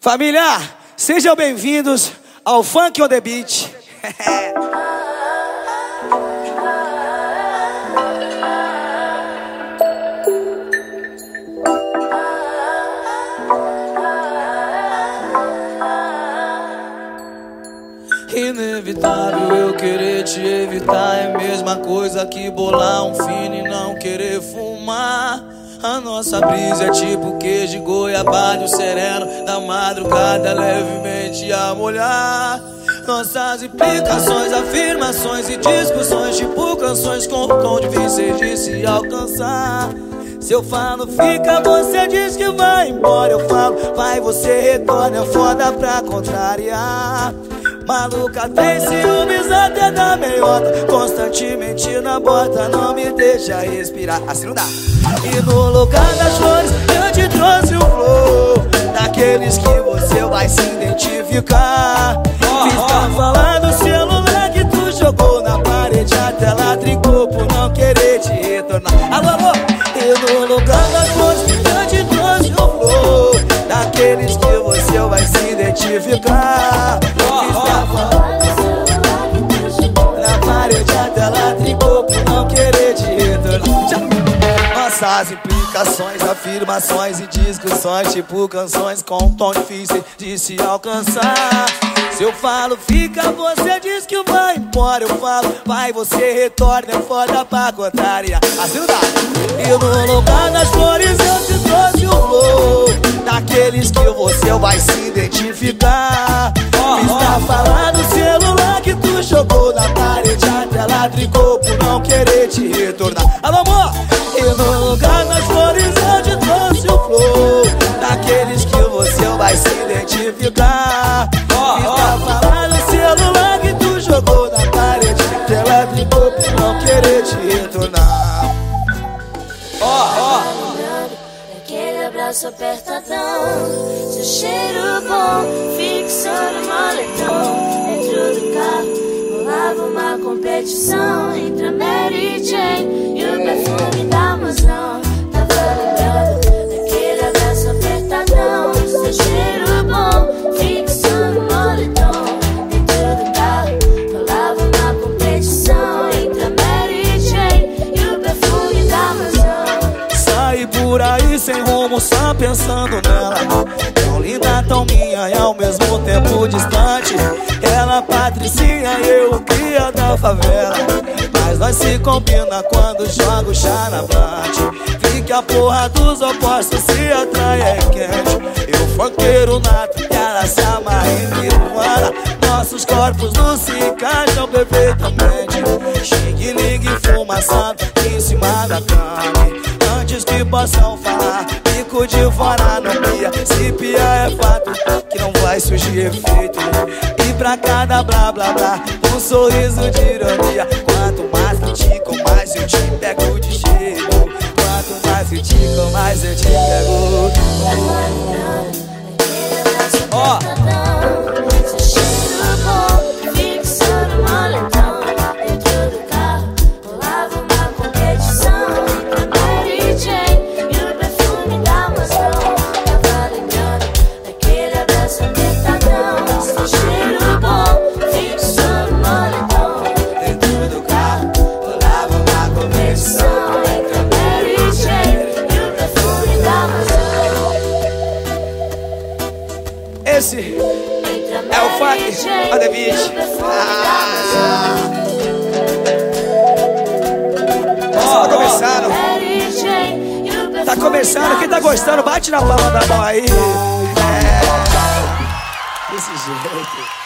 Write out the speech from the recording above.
Família, sejam bem-vindos ao Funk on the Beat. Inevitável eu querer te evitar, é a mesma coisa que bolar um fino e não querer fumar. A nossa brisa é tipo queijo de goiabada, o sereno da madrugada levemente a molhar. Nossas implicações, afirmações e discussões, tipo canções com tom difíceis de se alcançar. Se eu falo fica, você diz que vai embora. Eu falo vai, você retorna, é foda pra contrariar. Maluca tem ciúmes até da meiota, constantemente na bota, não me deixa respirar. Assim não dá. E no lugar das flores eu te trouxe um flow, daqueles que você vai se identificar. Fiz pra falar do celular que tu jogou na parede, a tela trincou por não querer te retornar. Alô, alô. E no lugar das flores eu te trouxe um flow, daqueles que você vai se identificar. Fiz pra falar do celular que tu jogou na parede, a tela trincou por não querer te retornar. Nossas implicações, afirmações e discussões, tipo canções com tom difícil de se alcançar. Se eu falo fica, você diz que vai embora. Eu falo vai, você retorna, é foda pra contrariar. Assim não dá. E no lugar das flores eu te trouxe um flow, daqueles que você vai se identificar. Fiz pra falar do celular que tu jogou na parede, a tela trincou por não querer te retornar. Alô, amor! E no lugar das flores eu te trouxe um flow, daqueles que você vai se identificar. Fiz pra falar do celular que tu jogou na parede, que ela trincou por não querer te retornar. Aquele abraço apertadão, seu cheiro bom, fixou no moletom. Dentro do carro rolava uma competição entre a Mary Jane e o perfume da mansão. Tava lembrando daquele abraço apertadão, seu cheiro bom, fixou no moletom. Dentro do carro rolava uma competição entre a Mary Jane e o perfume da mansão. Saí por aí sem rumo, só pensando nela. Tão linda, tão minha e ao mesmo tempo distante. Ela Patricinha e eu o cria da favela, mas nós se combina quando joga o charavante. Vi que a porra dos opostos se atrai, é quente. Eu funkeiro nato e ela se amarra em Nirvana. Nossos corpos não se encaixam perfeitamente. Xing, ligue, fumaçando em cima da cama. Antes que possam falar, bico de fora não pia. Se pia é fato que não vai surgir efeito. E pra cada blá blá blá, um sorriso de ironia. Quanto mais critico, mais eu te pego de jeito. Quanto mais critico, mais eu te pego. Ó, seu cheiro bom, fixou no moletom. Dentro do carro rolava uma competição entre a Mary Jane e o perfume da mansão. Tava lembrando daquele abraço apertadão, seu cheiro bom, fixou no moletom. Dentro do carro rolava uma competição Entre a Mary Jane e o perfume da mansão. Esse é o Funk on the Beat. Tá começando. Tá começando, quem tá gostando, bate na palma da mão aí. Desse jeito.